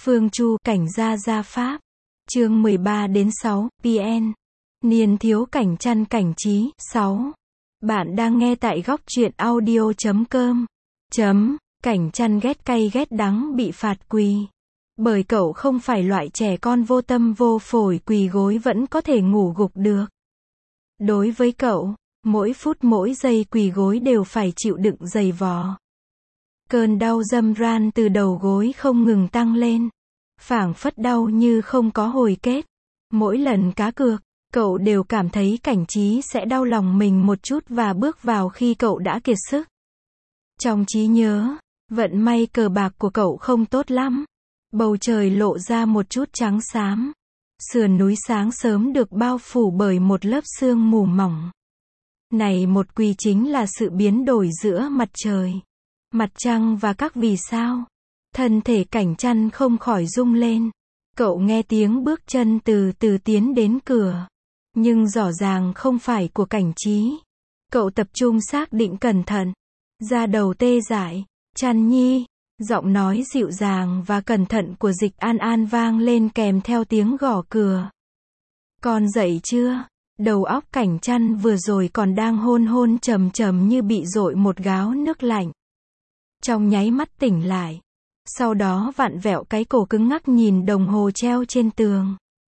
Phương Chu, Cảnh Gia Gia Pháp. Chương 13-6, PN. Niên thiếu cảnh chăn cảnh trí. 6. Bạn đang nghe tại góc truyện audio.com. Cảnh chăn ghét cay ghét đắng bị phạt quỳ. Bởi cậu không phải loại trẻ con vô tâm vô phổi quỳ gối vẫn có thể ngủ gục được. Đối với cậu, mỗi phút mỗi giây quỳ gối đều phải chịu đựng giày vò. Cơn đau râm ran từ đầu gối không ngừng tăng lên. Phảng phất đau như không có hồi kết. Mỗi lần cá cược, cậu đều cảm thấy Cảnh Trí sẽ đau lòng mình một chút và bước vào khi cậu đã kiệt sức. Trong trí nhớ, vận may cờ bạc của cậu không tốt lắm. Bầu trời lộ ra một chút trắng xám. Sườn núi sáng sớm được bao phủ bởi một lớp sương mù mỏng. Này một quỳ chính là sự biến đổi giữa mặt trời, mặt trăng và các vì sao. Thân thể Cảnh Chăn không khỏi rung lên. Cậu nghe tiếng bước chân từ từ tiến đến cửa. Nhưng rõ ràng không phải của Cảnh Trí. Cậu tập trung xác định cẩn thận. Da đầu tê dại. Chăn nhi. Giọng nói dịu dàng và cẩn thận của Dịch An An vang lên kèm theo tiếng gõ cửa. Con dậy chưa? Đầu óc Cảnh Chăn vừa rồi còn đang hôn hôn trầm trầm như bị dội một gáo nước lạnh. Trong nháy mắt tỉnh lại. Sau đó vặn vẹo cái cổ cứng ngắc nhìn đồng hồ treo trên tường.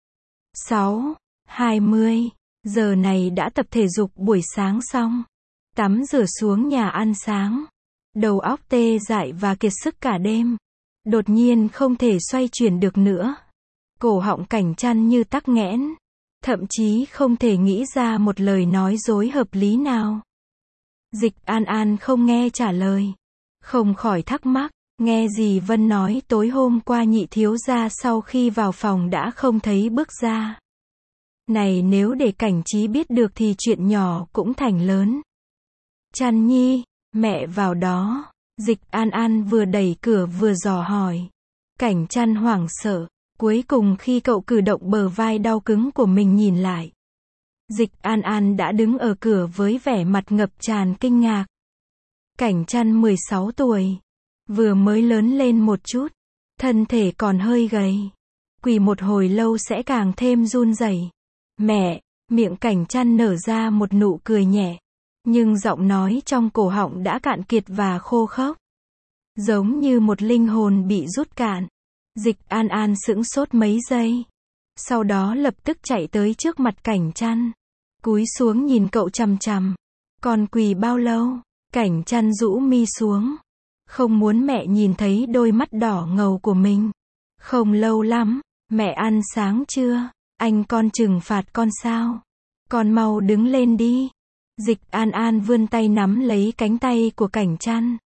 6:20. Giờ này đã tập thể dục buổi sáng xong. Tắm rửa xuống nhà ăn sáng. Đầu óc tê dại và kiệt sức cả đêm. Đột nhiên không thể xoay chuyển được nữa. Cổ họng Cảnh Chăn như tắc nghẽn. Thậm chí không thể nghĩ ra một lời nói dối hợp lý nào. Dịch An An không nghe trả lời. Không khỏi thắc mắc. Nghe dì Vân nói tối hôm qua nhị thiếu gia sau khi vào phòng đã không thấy bước ra. Này nếu để Cảnh Trí biết được thì chuyện nhỏ cũng thành lớn. Chăn nhi, mẹ vào đó. Dịch An An vừa đẩy cửa vừa dò hỏi. Cảnh Chăn hoảng sợ. Cuối cùng khi cậu cử động bờ vai đau cứng của mình nhìn lại. Dịch An An đã đứng ở cửa với vẻ mặt ngập tràn kinh ngạc. Cảnh Chăn 16 tuổi. Vừa mới lớn lên một chút. Thân thể còn hơi gầy. Quỳ một hồi lâu sẽ càng thêm run rẩy. Mẹ, miệng Cảnh Chăn nở ra một nụ cười nhẹ. Nhưng giọng nói trong cổ họng đã cạn kiệt và khô khốc. Giống như một linh hồn bị rút cạn. Dịch An An sững sốt mấy giây. Sau đó lập tức chạy tới trước mặt Cảnh Chăn. Cúi xuống nhìn cậu chằm chằm. Còn quỳ bao lâu? Cảnh Chăn rũ mi xuống. Không muốn mẹ nhìn thấy đôi mắt đỏ ngầu của mình. Không lâu lắm. Mẹ ăn sáng chưa? Anh con trừng phạt con sao? Con mau đứng lên đi. Dịch An An vươn tay nắm lấy cánh tay của Cảnh Chăn.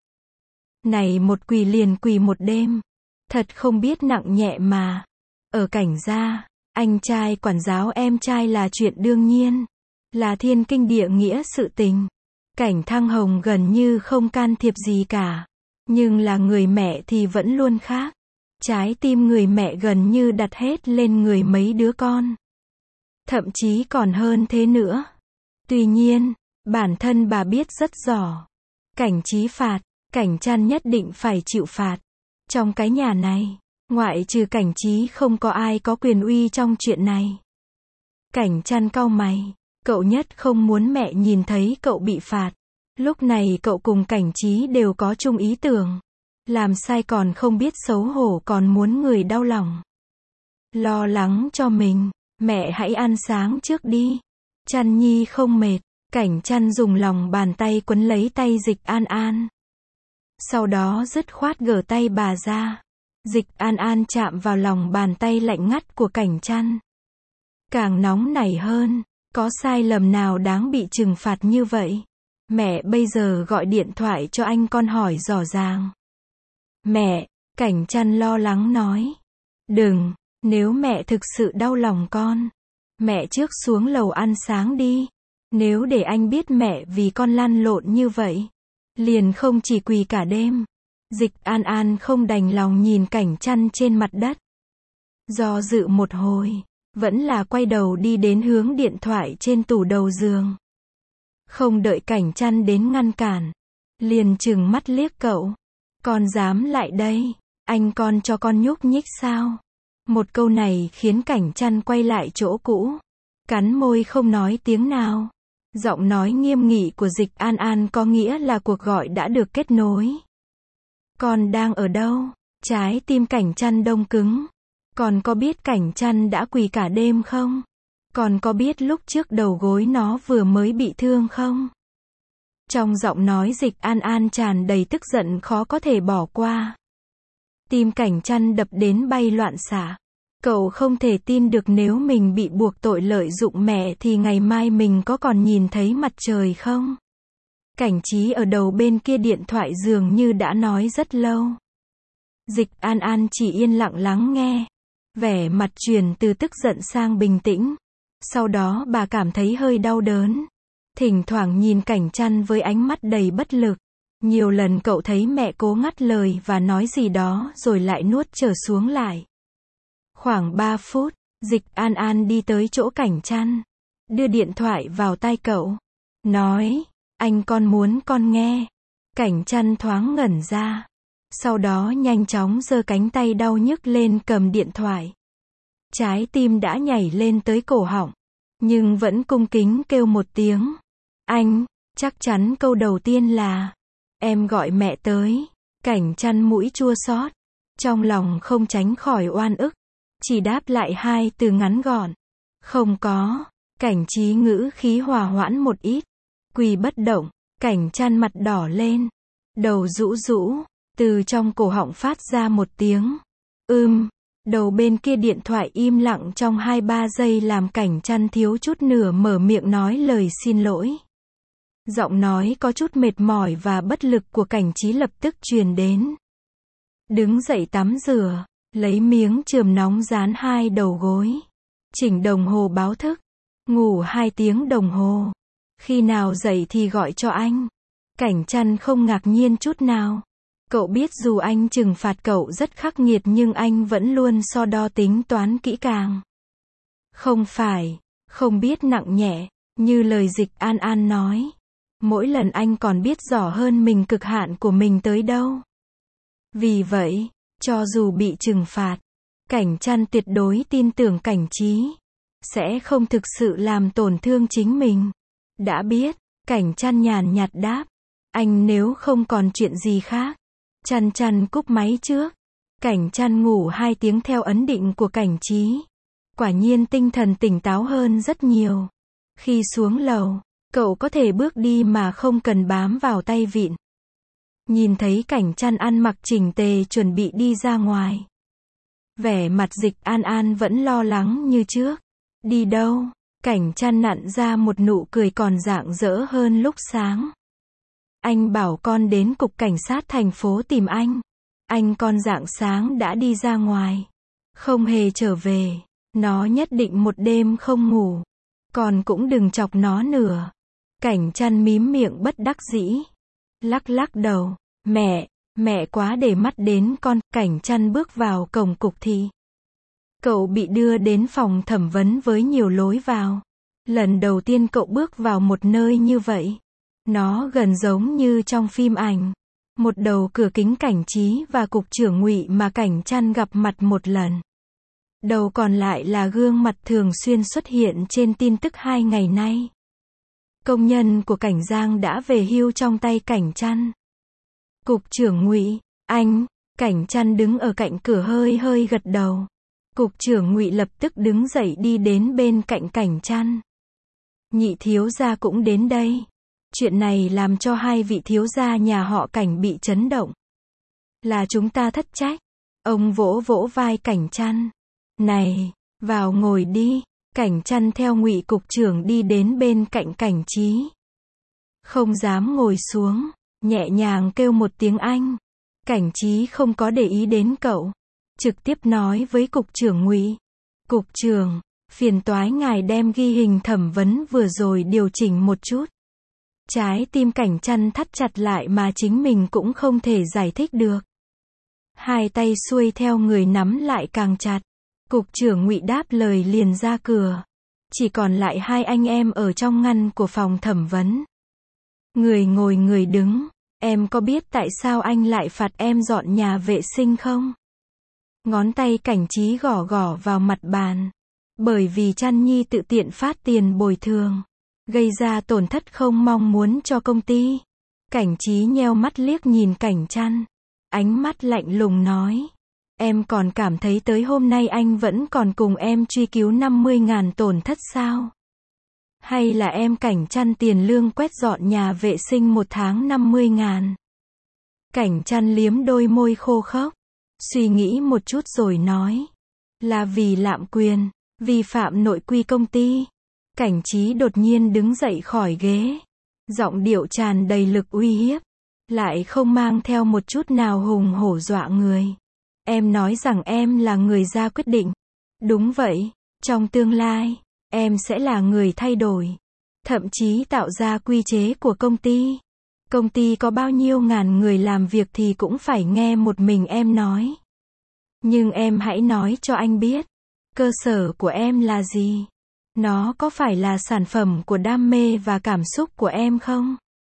Này một quỳ liền quỳ một đêm. Thật không biết nặng nhẹ mà. Ở Cảnh gia, anh trai quản giáo em trai là chuyện đương nhiên. Là thiên kinh địa nghĩa sự tình. Cảnh Thăng Hồng gần như không can thiệp gì cả. Nhưng là người mẹ thì vẫn luôn khác. Trái tim người mẹ gần như đặt hết lên người mấy đứa con. Thậm chí còn hơn thế nữa. Tuy nhiên, bản thân bà biết rất rõ. Cảnh Trí phạt, Cảnh Chăn nhất định phải chịu phạt. Trong cái nhà này, ngoại trừ Cảnh Trí không có ai có quyền uy trong chuyện này. Cảnh Chăn cau mày. Cậu nhất không muốn mẹ nhìn thấy cậu bị phạt. Lúc này cậu cùng Cảnh Trí đều có chung ý tưởng. Làm sai còn không biết xấu hổ còn muốn người đau lòng. Lo lắng cho mình. Mẹ hãy ăn sáng trước đi. Chăn nhi không mệt. Cảnh Chăn dùng lòng bàn tay quấn lấy tay Dịch An An. Sau đó dứt khoát gỡ tay bà ra. Dịch An An chạm vào lòng bàn tay lạnh ngắt của Cảnh Chăn. Càng nóng nảy hơn. Có sai lầm nào đáng bị trừng phạt như vậy? Mẹ bây giờ gọi điện thoại cho anh con hỏi rõ ràng. Mẹ, Cảnh Chăn lo lắng nói. Đừng, nếu mẹ thực sự đau lòng con. Mẹ trước xuống lầu ăn sáng đi. Nếu để anh biết mẹ vì con lăn lộn như vậy. Liền không chỉ quỳ cả đêm. Dịch An An không đành lòng nhìn Cảnh Chăn trên mặt đất. Do dự một hồi. Vẫn là quay đầu đi đến hướng điện thoại trên tủ đầu giường. Không đợi Cảnh Chăn đến ngăn cản. Liền trừng mắt liếc cậu. Con dám lại đây. Anh con cho con nhúc nhích sao? Một câu này khiến Cảnh Trăn quay lại chỗ cũ. Cắn môi không nói tiếng nào. Giọng nói nghiêm nghị của Dịch An An có nghĩa là cuộc gọi đã được kết nối. Con đang ở đâu? Trái tim Cảnh Trăn đông cứng. Con có biết Cảnh Trăn đã quỳ cả đêm không? Con có biết lúc trước đầu gối nó vừa mới bị thương không? Trong giọng nói Dịch An An tràn đầy tức giận khó có thể bỏ qua. Tim Cảnh Trăn đập đến bay loạn xạ. Cậu không thể tin được nếu mình bị buộc tội lợi dụng mẹ thì ngày mai mình có còn nhìn thấy mặt trời không? Cảnh Trí ở đầu bên kia điện thoại dường như đã nói rất lâu. Dịch An An chỉ yên lặng lắng nghe. Vẻ mặt chuyển từ tức giận sang bình tĩnh. Sau đó bà cảm thấy hơi đau đớn. Thỉnh thoảng nhìn Cảnh Trăn với ánh mắt đầy bất lực. Nhiều lần cậu thấy mẹ cố ngắt lời và nói gì đó rồi lại nuốt trở xuống lại. Khoảng 3 phút, Dịch An An đi tới chỗ Cảnh Trăn. Đưa điện thoại vào tai cậu. Nói, anh con muốn con nghe. Cảnh Trăn thoáng ngẩn ra. Sau đó nhanh chóng giơ cánh tay đau nhức lên cầm điện thoại. Trái tim đã nhảy lên tới cổ họng. Nhưng vẫn cung kính kêu một tiếng. Anh, chắc chắn câu đầu tiên là em gọi mẹ tới. Cảnh Trăn mũi chua xót. Trong lòng không tránh khỏi oan ức. Chỉ đáp lại 2 từ ngắn gọn. Không có. Cảnh Trí ngữ khí hòa hoãn một ít. Quỳ bất động. Cảnh Trăn mặt đỏ lên. Đầu rũ rũ. Từ trong cổ họng phát ra một tiếng. Đầu bên kia điện thoại im lặng trong 2-3 giây làm Cảnh Trăn thiếu chút nữa mở miệng nói lời xin lỗi. Giọng nói có chút mệt mỏi và bất lực của Cảnh Trí lập tức truyền đến. Đứng dậy tắm rửa. Lấy miếng chườm nóng dán 2 đầu gối. Chỉnh đồng hồ báo thức. Ngủ 2 tiếng đồng hồ. Khi nào dậy thì gọi cho anh. Cảnh Trăn không ngạc nhiên chút nào. Cậu biết dù anh trừng phạt cậu rất khắc nghiệt nhưng anh vẫn luôn so đo tính toán kỹ càng. Không phải, không biết nặng nhẹ, như lời Dịch An An nói. Mỗi lần anh còn biết rõ hơn mình cực hạn của mình tới đâu. Vì vậy, cho dù bị trừng phạt, Cảnh Trăn tuyệt đối tin tưởng Cảnh Trí sẽ không thực sự làm tổn thương chính mình. Đã biết, Cảnh Trăn nhàn nhạt đáp. Anh nếu không còn chuyện gì khác. Trăn cúp máy trước. Cảnh Trăn ngủ 2 tiếng theo ấn định của Cảnh Trí. Quả nhiên tinh thần tỉnh táo hơn rất nhiều. Khi xuống lầu, cậu có thể bước đi mà không cần bám vào tay vịn. Nhìn thấy Cảnh Trăn ăn mặc chỉnh tề chuẩn bị đi ra ngoài. Vẻ mặt Dịch An An vẫn lo lắng như trước. Đi đâu? Cảnh Trăn nặn ra một nụ cười còn rạng rỡ hơn lúc sáng. Anh bảo con đến cục cảnh sát thành phố tìm anh. Anh con rạng sáng đã đi ra ngoài. Không hề trở về. Nó nhất định một đêm không ngủ. Con cũng đừng chọc nó nữa. Cảnh Trăn mím miệng bất đắc dĩ. Lắc đầu. Mẹ quá để mắt đến con. Cảnh Trăn bước vào cổng cục thị. Cậu bị đưa đến phòng thẩm vấn với nhiều lối vào. Lần đầu tiên cậu bước vào một nơi như vậy. Nó gần giống như trong phim ảnh. Một đầu cửa kính Cảnh Trí và cục trưởng Ngụy mà Cảnh Trăn gặp mặt một lần. Đầu còn lại là gương mặt thường xuyên xuất hiện trên tin tức 2 ngày nay. Công nhân của Cảnh Giang đã về hưu trong tay Cảnh Trăn. Cục trưởng Ngụy, anh. Cảnh Trăn đứng ở cạnh cửa hơi gật đầu. Cục trưởng Ngụy lập tức đứng dậy đi đến bên cạnh Cảnh Trăn. Nhị thiếu gia cũng đến đây. Chuyện này làm cho 2 vị thiếu gia nhà họ Cảnh bị chấn động. Là chúng ta thất trách. Ông vỗ vai Cảnh Trăn. Này, vào ngồi đi. Cảnh Trăn theo Ngụy cục trưởng đi đến bên cạnh Cảnh Trí. Không dám ngồi xuống, nhẹ nhàng kêu một tiếng anh. Cảnh Trí không có để ý đến cậu, trực tiếp nói với cục trưởng Ngụy. Cục trưởng, phiền toái ngài đem ghi hình thẩm vấn vừa rồi điều chỉnh một chút. Trái tim Cảnh Trăn thắt chặt lại mà chính mình cũng không thể giải thích được. 2 tay xuôi theo người nắm lại càng chặt. Cục trưởng Ngụy đáp lời liền ra cửa. Chỉ còn lại 2 anh em ở trong ngăn của phòng thẩm vấn. Người ngồi người đứng. Em có biết tại sao anh lại phạt em dọn nhà vệ sinh không? Ngón tay Cảnh Trí gõ gõ vào mặt bàn. Bởi vì Trăn Nhi tự tiện phát tiền bồi thường, gây ra tổn thất không mong muốn cho công ty. Cảnh Trí nheo mắt liếc nhìn Cảnh Trăn. Ánh mắt lạnh lùng nói. Em còn cảm thấy tới hôm nay anh vẫn còn cùng em truy cứu 50.000 tổn thất sao? Hay là em Cảnh Trăn tiền lương quét dọn nhà vệ sinh một tháng 50.000? Cảnh Trăn liếm đôi môi khô khốc, suy nghĩ một chút rồi nói. Là vì lạm quyền, vi phạm nội quy công ty. Cảnh Trí đột nhiên đứng dậy khỏi ghế. Giọng điệu tràn đầy lực uy hiếp, lại không mang theo một chút nào hùng hổ dọa người. Em nói rằng em là người ra quyết định. Đúng vậy, trong tương lai, em sẽ là người thay đổi. Thậm chí tạo ra quy chế của công ty. Công ty có bao nhiêu ngàn người làm việc thì cũng phải nghe một mình em nói. Nhưng em hãy nói cho anh biết, cơ sở của em là gì? Nó có phải là sản phẩm của đam mê và cảm xúc của em không?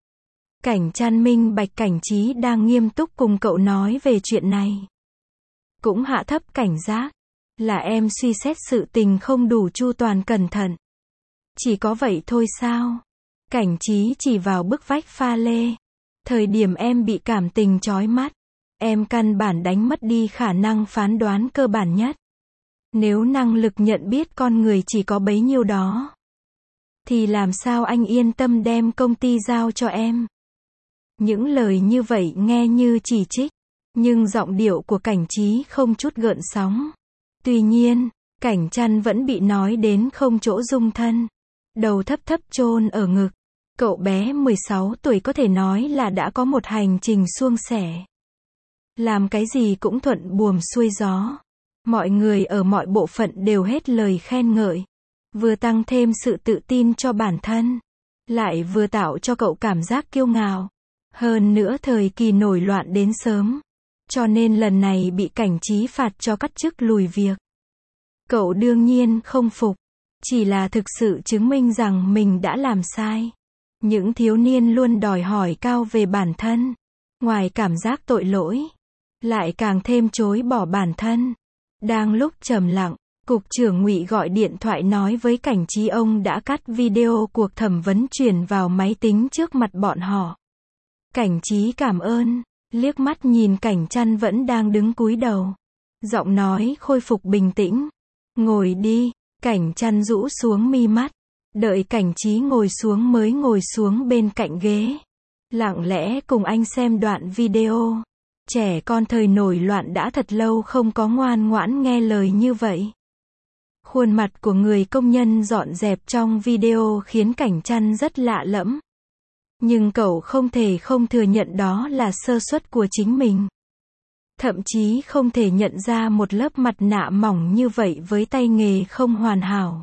Cảnh Trăn minh bạch Cảnh Trí đang nghiêm túc cùng cậu nói về chuyện này. Cũng hạ thấp cảnh giác. Là em suy xét sự tình không đủ chu toàn cẩn thận. Chỉ có vậy thôi sao? Cảnh Trí chỉ vào bức vách pha lê. Thời điểm em bị cảm tình chói mắt, em căn bản đánh mất đi khả năng phán đoán cơ bản nhất. Nếu năng lực nhận biết con người chỉ có bấy nhiêu đó, thì làm sao anh yên tâm đem công ty giao cho em? Những lời như vậy nghe như chỉ trích, nhưng giọng điệu của Cảnh Trí không chút gợn sóng. Tuy nhiên, Cảnh Trăn vẫn bị nói đến không chỗ dung thân. Đầu thấp thấp chôn ở ngực. Cậu bé 16 tuổi có thể nói là đã có một hành trình suôn sẻ. Làm cái gì cũng thuận buồm xuôi gió. Mọi người ở mọi bộ phận đều hết lời khen ngợi. Vừa tăng thêm sự tự tin cho bản thân, lại vừa tạo cho cậu cảm giác kiêu ngạo. Hơn nữa thời kỳ nổi loạn đến sớm, cho nên lần này bị Cảnh Trí phạt cho cắt chức lùi việc. Cậu đương nhiên không phục, chỉ là thực sự chứng minh rằng mình đã làm sai. Những thiếu niên luôn đòi hỏi cao về bản thân, ngoài cảm giác tội lỗi, lại càng thêm chối bỏ bản thân. Đang lúc trầm lặng, cục trưởng Ngụy gọi điện thoại nói với Cảnh Trí ông đã cắt video cuộc thẩm vấn truyền vào máy tính trước mặt bọn họ. Cảnh Trí cảm ơn, liếc mắt nhìn Cảnh Trăn vẫn đang đứng cúi đầu. Giọng nói khôi phục bình tĩnh. Ngồi đi. Cảnh Trăn rũ xuống mi mắt. Đợi Cảnh Trí ngồi xuống mới ngồi xuống bên cạnh ghế. Lặng lẽ cùng anh xem đoạn video. Trẻ con thời nổi loạn đã thật lâu không có ngoan ngoãn nghe lời như vậy. Khuôn mặt của người công nhân dọn dẹp trong video khiến Cảnh Trăn rất lạ lẫm. Nhưng cậu không thể không thừa nhận đó là sơ suất của chính mình. Thậm chí không thể nhận ra một lớp mặt nạ mỏng như vậy với tay nghề không hoàn hảo.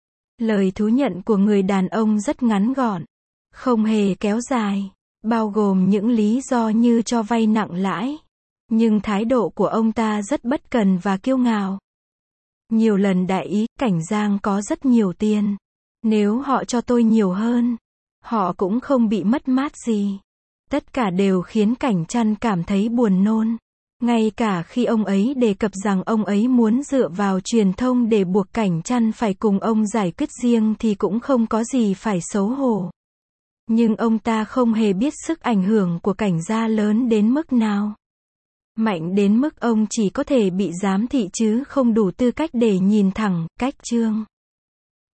Lời thú nhận của người đàn ông rất ngắn gọn, không hề kéo dài, bao gồm những lý do như cho vay nặng lãi. Nhưng thái độ của ông ta rất bất cần và kiêu ngạo. Nhiều lần đại ý, Cảnh Giang có rất nhiều tiền. Nếu họ cho tôi nhiều hơn, họ cũng không bị mất mát gì. Tất cả đều khiến Cảnh Trăn cảm thấy buồn nôn. Ngay cả khi ông ấy đề cập rằng ông ấy muốn dựa vào truyền thông để buộc Cảnh Trăn phải cùng ông giải quyết riêng thì cũng không có gì phải xấu hổ. Nhưng ông ta không hề biết sức ảnh hưởng của Cảnh gia lớn đến mức nào. Mạnh đến mức ông chỉ có thể bị giám thị chứ không đủ tư cách để nhìn thẳng, cách chương.